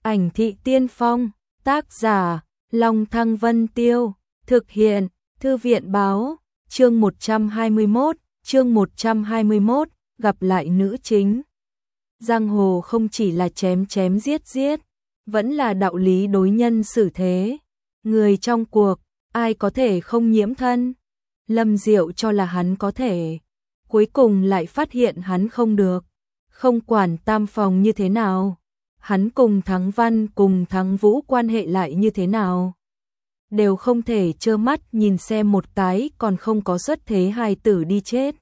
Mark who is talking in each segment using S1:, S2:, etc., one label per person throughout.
S1: Ảnh thị tiên phong, tác giả, Long Thăng Vân Tiêu, thực hiện, Thư viện báo, chương 121, gặp lại nữ chính. Giang hồ không chỉ là chém chém giết giết, vẫn là đạo lý đối nhân xử thế. Người trong cuộc, ai có thể không nhiễm thân? Lâm Diệu cho là hắn có thể, cuối cùng lại phát hiện hắn không được. Không quản tam phòng như thế nào, hắn cùng Thắng Văn cùng Thắng Vũ quan hệ lại như thế nào, đều không thể trơ mắt nhìn xem một cái còn không có xuất thế hài tử đi chết.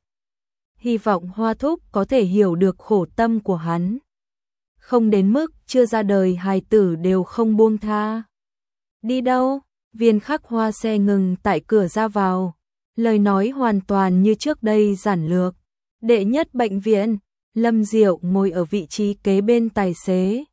S1: Hy vọng Hoa Thúc có thể hiểu được khổ tâm của hắn. Không đến mức chưa ra đời hài tử đều không buông tha. Đi đâu? Viên Khắc Hoa xe ngừng tại cửa ra vào. Lời nói hoàn toàn như trước đây giản lược. Đệ nhất bệnh viện. Lâm Diệu ngồi ở vị trí kế bên tài xế.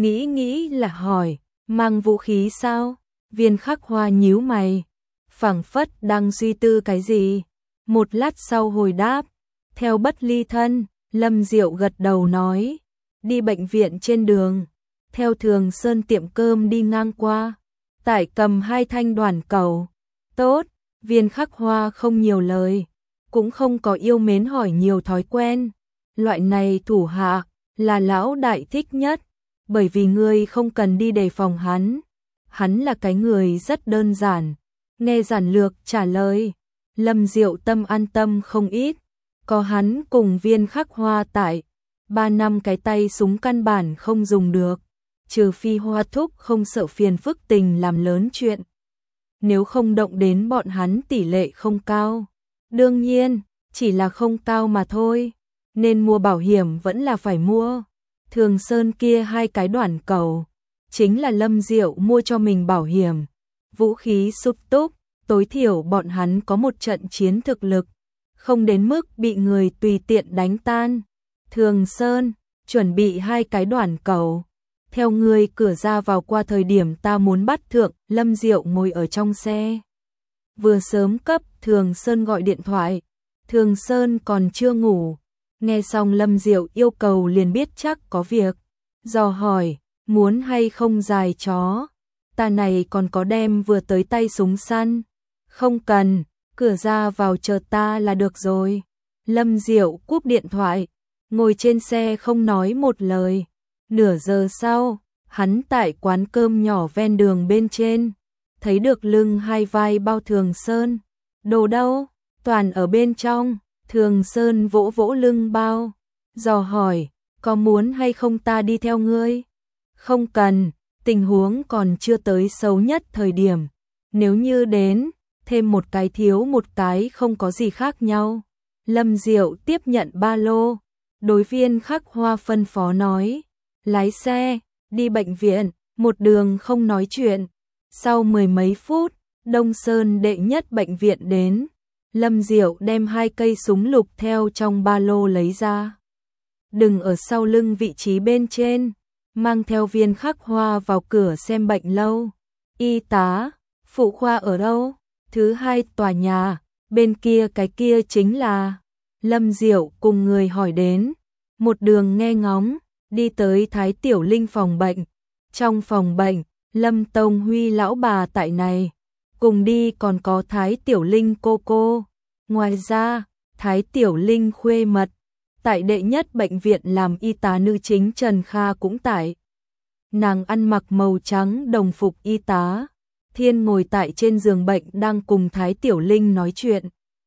S1: Nghĩ là hỏi, mang vũ khí sao? Viên Khắc Hoa nhíu mày, phảng phất đang suy tư cái gì. Một lát sau hồi đáp, theo bất ly thân. Lâm Diệu gật đầu nói, đi bệnh viện trên đường, theo Thường Sơn tiệm cơm đi ngang qua, tải cầm 2 thanh đoàn cầu. Tốt. Viên Khắc Hoa không nhiều lời, cũng không có yêu mến hỏi nhiều thói quen. Loại này thủ hạ là lão đại thích nhất, bởi vì ngươi không cần đi đề phòng hắn. Hắn là cái người rất đơn giản. Nghe giản lược trả lời, Lâm Diệu tâm an tâm không ít. Có hắn cùng Viên Khắc Hoa tại, 3 năm cái tay súng căn bản không dùng được, trừ phi Hoa Thúc không sợ phiền phức tình làm lớn chuyện. Nếu không động đến bọn hắn tỷ lệ không cao. Đương nhiên, chỉ là không cao mà thôi, nên mua bảo hiểm vẫn là phải mua. Thường Sơn kia 2 cái đoàn cầu, chính là Lâm Diệu mua cho mình bảo hiểm. Vũ khí súc túc, tối thiểu bọn hắn có một trận chiến thực lực, không đến mức bị người tùy tiện đánh tan. Thường Sơn, chuẩn bị 2 cái đoàn cầu. Theo người cửa ra vào qua thời điểm ta muốn bắt thượng. Lâm Diệu ngồi ở trong xe, vừa sớm cấp Thường Sơn gọi điện thoại. Thường Sơn còn chưa ngủ. Nghe xong Lâm Diệu yêu cầu liền biết chắc có việc, dò hỏi, muốn hay không dài chó? Ta này còn có đem vừa tới tay súng săn. Không cần, cửa ra vào chờ ta là được rồi. Lâm Diệu cúp điện thoại, ngồi trên xe không nói một lời. Nửa giờ sau, hắn tại quán cơm nhỏ ven đường bên trên, thấy được lưng 2 vai bao Thường Sơn. Đồ đâu? Toàn ở bên trong. Thường Sơn vỗ vỗ lưng bao, dò hỏi, có muốn hay không ta đi theo ngươi? Không cần, tình huống còn chưa tới xấu nhất thời điểm. Nếu như đến, thêm một cái thiếu một cái không có gì khác nhau. Lâm Diệu tiếp nhận ba lô, đối Viên Khắc Hoa phân phó nói, lái xe, đi bệnh viện. Một đường không nói chuyện. Sau 10 mấy phút, Đông Sơn đệ nhất bệnh viện đến. Lâm Diệu đem 2 cây súng lục theo trong ba lô lấy ra, đừng ở sau lưng vị trí bên trên, mang theo Viên Khắc Hoa vào cửa xem bệnh lâu. Y tá, phụ khoa ở đâu? Thứ 2 tòa nhà, bên kia cái kia chính là. Lâm Diệu cùng người hỏi đến, một đường nghe ngóng, đi tới Thái Tiểu Linh phòng bệnh. Trong phòng bệnh, Lâm Tông Huy lão bà tại này, cùng đi còn có Thái Tiểu Linh cô. Ngoài ra, Thái Tiểu Linh khuê mật, tại đệ nhất bệnh viện làm y tá nữ chính Trần Kha cũng tại. Nàng ăn mặc màu trắng đồng phục y tá. Thiên ngồi tại trên giường bệnh đang cùng Thái Tiểu Linh nói chuyện.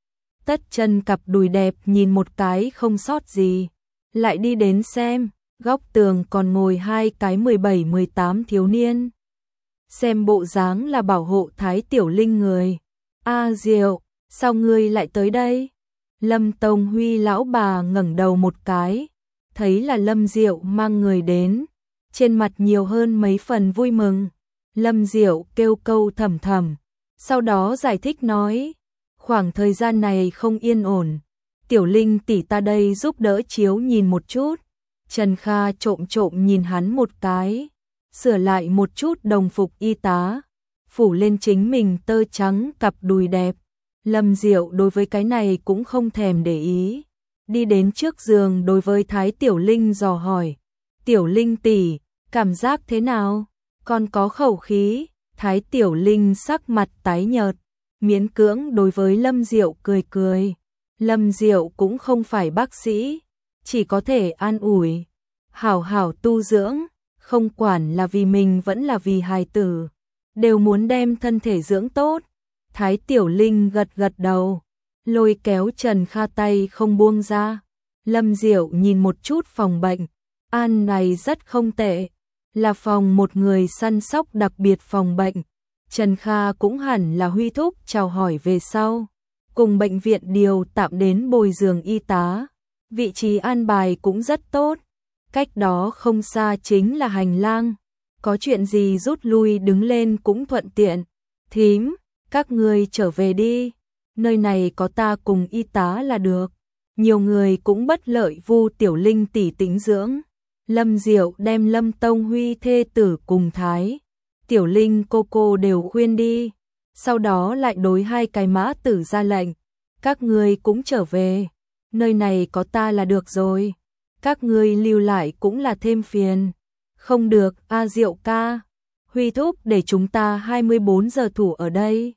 S1: Tất chân cặp đùi đẹp nhìn một cái không sót gì. Lại đi đến xem, góc tường còn ngồi 2 cái 17-18 thiếu niên. Xem bộ dáng là bảo hộ Thái Tiểu Linh người. A Diệu, sao ngươi lại tới đây? Lâm Tông Huy lão bà ngẩng đầu một cái, thấy là Lâm Diệu mang người đến, trên mặt nhiều hơn mấy phần vui mừng. Lâm Diệu kêu câu thầm thầm, sau đó giải thích nói, khoảng thời gian này không yên ổn, Tiểu Linh tỷ ta đây giúp đỡ chiếu nhìn một chút. Trần Kha trộm nhìn hắn một cái, sửa lại một chút đồng phục y tá, phủ lên chính mình tơ trắng cặp đùi đẹp. Lâm Diệu đối với cái này cũng không thèm để ý, đi đến trước giường đối với Thái Tiểu Linh dò hỏi, Tiểu Linh tỷ, Cảm giác thế nào? Còn có khẩu khí? Thái Tiểu Linh sắc mặt tái nhợt, miễn cưỡng đối với Lâm Diệu cười cười. Lâm Diệu cũng không phải bác sĩ, chỉ có thể an ủi, hảo hảo tu dưỡng, không quản là vì mình vẫn là vì hài tử, đều muốn đem thân thể dưỡng tốt. Thái Tiểu Linh gật gật đầu, lôi kéo Trần Kha tay không buông ra. Lâm Diệu nhìn một chút phòng bệnh, an này rất không tệ, là phòng một người săn sóc đặc biệt phòng bệnh. Trần Kha cũng hẳn là Huy thúc chào hỏi về sau, cùng bệnh viện điều tạm đến bồi dưỡng y tá, vị trí an bài cũng rất tốt. Cách đó không xa chính là hành lang, có chuyện gì rút lui đứng lên cũng thuận tiện. Thím, các ngươi trở về đi, nơi này có ta cùng y tá là được. Nhiều người cũng bất lợi Vu Tiểu Linh tỉ tĩnh dưỡng. Lâm Diệu đem Lâm Tông Huy thê tử cùng Thái Tiểu Linh cô đều khuyên đi, sau đó lại đối hai cái mã tử ra lệnh, các ngươi cũng trở về, nơi này có ta là được rồi, các ngươi lưu lại cũng là thêm phiền. Không được, A Diệu ca, Huy thúc để chúng ta 24 giờ thủ ở đây.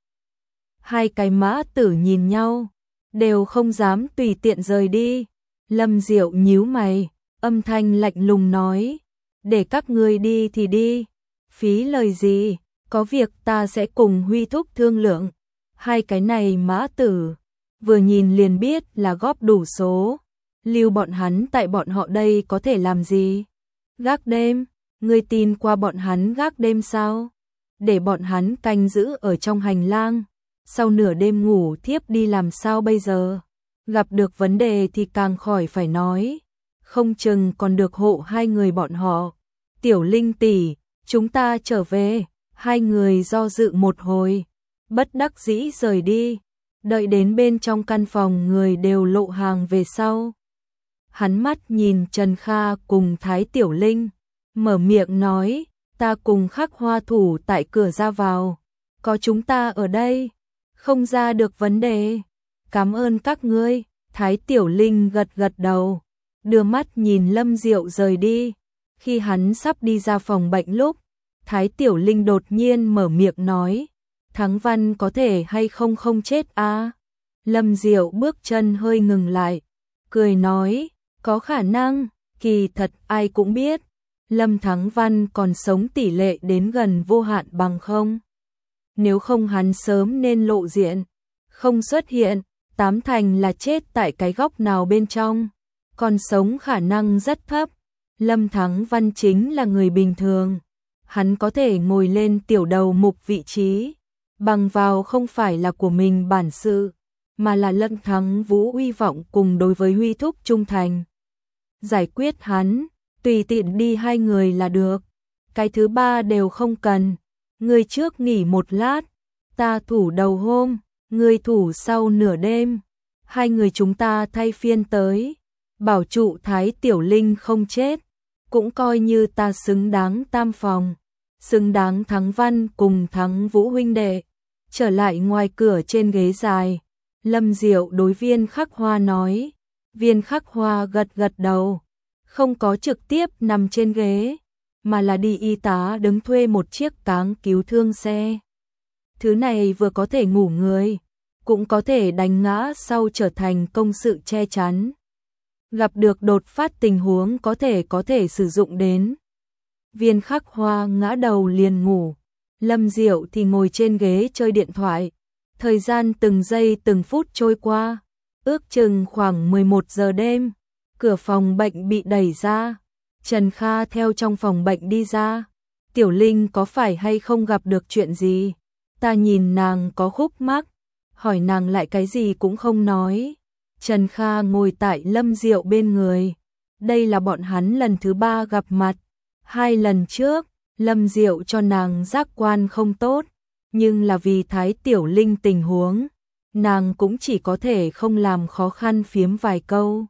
S1: Hai cái mã tử nhìn nhau, đều không dám tùy tiện rời đi. Lâm Diệu nhíu mày, âm thanh lạnh lùng nói, để các ngươi đi thì đi, phí lời gì, có việc ta sẽ cùng Huy thúc thương lượng. Hai cái này mã tử, vừa nhìn liền biết là góp đủ số, lưu bọn hắn tại bọn họ đây có thể làm gì? Gác đêm, ngươi tin qua bọn hắn gác đêm sao? Để bọn hắn canh giữ ở trong hành lang, sau nửa đêm ngủ thiếp đi làm sao bây giờ? Gặp được vấn đề thì càng khỏi phải nói, không chừng còn được hộ hai người bọn họ. Tiểu Linh tỷ, chúng ta trở về. Hai người do dự một hồi, bất đắc dĩ rời đi, đợi đến bên trong căn phòng người đều lộ hàng về sau. Hắn mắt nhìn Trần Kha cùng Thái Tiểu Linh, mở miệng nói, ta cùng Khắc Hoa thủ tại cửa ra vào, có chúng ta ở đây, không ra được vấn đề. Cảm ơn các ngươi. Thái Tiểu Linh gật gật đầu, đưa mắt nhìn Lâm Diệu rời đi. Khi hắn sắp đi ra phòng bệnh lúc, Thái Tiểu Linh đột nhiên mở miệng nói, Thắng Văn có thể hay không không chết à? Lâm Diệu bước chân hơi ngừng lại, cười nói, có khả năng, kỳ thật ai cũng biết, Lâm Thắng Văn còn sống tỷ lệ đến gần vô hạn bằng không. Nếu không hắn sớm nên lộ diện, không xuất hiện, tám thành là chết tại cái góc nào bên trong, còn sống khả năng rất thấp. Lâm Thắng Văn chính là người bình thường, hắn có thể ngồi lên tiểu đầu mục vị trí, bằng vào không phải là của mình bản sự, mà là Lâm Thắng Vũ uy vọng cùng đối với Huy thúc trung thành. Giải quyết hắn, tùy tiện đi hai người là được, cái thứ ba đều không cần, người trước nghỉ một lát, ta thủ đầu hôm, người thủ sau nửa đêm, hai người chúng ta thay phiên tới, bảo trụ Thái Tiểu Linh không chết, cũng coi như ta xứng đáng tam phòng, xứng đáng Thắng Văn cùng Thắng Vũ huynh đệ. Trở lại ngoài cửa trên ghế dài, Lâm Diệu đối Viên Khắc Hoa nói, Viên Khắc Hoa gật gật đầu, không có trực tiếp nằm trên ghế, mà là đi y tá đứng thuê một chiếc cáng cứu thương xe. Thứ này vừa có thể ngủ người, cũng có thể đánh ngã sau trở thành công sự che chắn. Gặp được đột phát tình huống có thể sử dụng đến. Viên Khắc Hoa ngã đầu liền ngủ, Lâm Diệu thì ngồi trên ghế chơi điện thoại. Thời gian từng giây từng phút trôi qua, ước chừng khoảng 11 giờ đêm, cửa phòng bệnh bị đẩy ra, Trần Kha theo trong phòng bệnh đi ra. Tiểu Linh có phải hay không gặp được chuyện gì? Ta nhìn nàng có khúc mắc, hỏi nàng lại cái gì cũng không nói. Trần Kha ngồi tại Lâm Diệu bên người, đây là bọn hắn lần thứ ba gặp mặt. Hai lần trước, Lâm Diệu cho nàng giác quan không tốt, nhưng là vì Thái Tiểu Linh tình huống, nàng cũng chỉ có thể không làm khó khăn phiếm vài câu.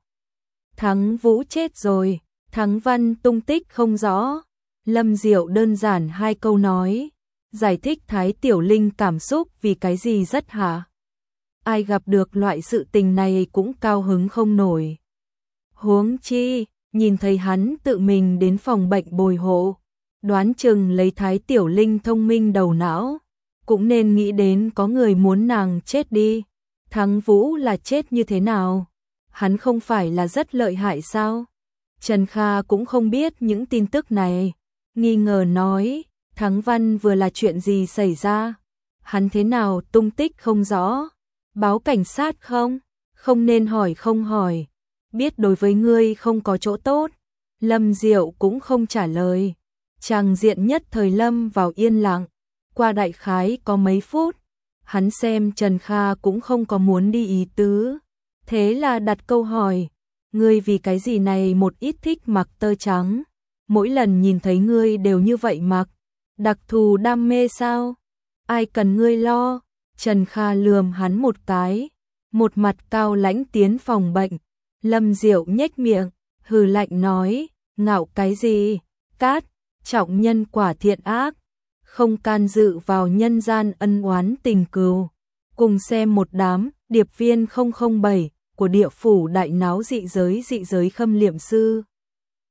S1: Thắng Vũ chết rồi, Thắng Văn tung tích không rõ. Lâm Diệu đơn giản hai câu nói, giải thích Thái Tiểu Linh cảm xúc vì cái gì rất hả. Ai gặp được loại sự tình này cũng cao hứng không nổi. Huống chi, nhìn thấy hắn tự mình đến phòng bệnh bồi hộ, Đoán chừng lấy Thái Tiểu Linh thông minh đầu não, cũng nên nghĩ đến có người muốn nàng chết đi. Thắng Vũ là chết như thế nào? Hắn không phải là rất lợi hại sao? Trần Kha cũng không biết những tin tức này, nghi ngờ nói, Thắng Văn vừa là chuyện gì xảy ra? Hắn thế nào tung tích không rõ? Báo cảnh sát không? Không nên hỏi không hỏi, biết đối với ngươi không có chỗ tốt. Lâm Diệu cũng không trả lời. Tràng diện nhất thời lâm vào yên lặng, qua đại khái có mấy phút, hắn xem Trần Kha cũng không có muốn đi ý tứ, thế là đặt câu hỏi, ngươi vì cái gì này một ít thích mặc tơ trắng, mỗi lần nhìn thấy ngươi đều như vậy mặc, đặc thù đam mê sao? Ai cần ngươi lo? Trần Kha lườm hắn một cái, một mặt cao lãnh tiến phòng bệnh. Lâm Diệu nhếch miệng, hừ lạnh nói, ngạo cái gì? Cát, trọng nhân quả thiện ác, không can dự vào nhân gian ân oán tình cừu. Cùng xem một đám điệp viên 007 của địa phủ đại náo dị giới khâm liệm sư.